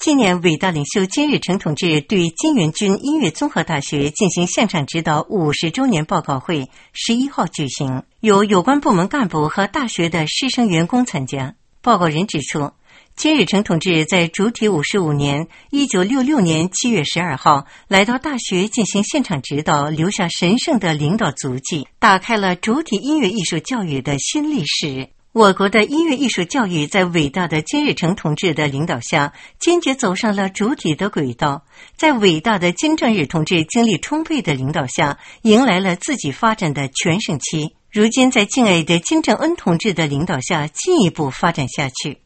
纪念伟大领袖金日成同志对金元军音乐综合大学进行现场指导50周年报告会11号举行，由有关部门干部和大学的师生员工参加。报告人指出，金日成同志在主体55年1966年7月12号来到大学进行现场指导，留下神圣的领导足迹，打开了主体音乐艺术教育的新历史。我国的音乐艺术教育在伟大的金日成同志的领导下，坚决走上了主体的轨道，在伟大的金正日同志精力充沛的领导下，迎来了自己发展的全盛期。如今在敬爱的金正恩同志的领导下，进一步发展下去。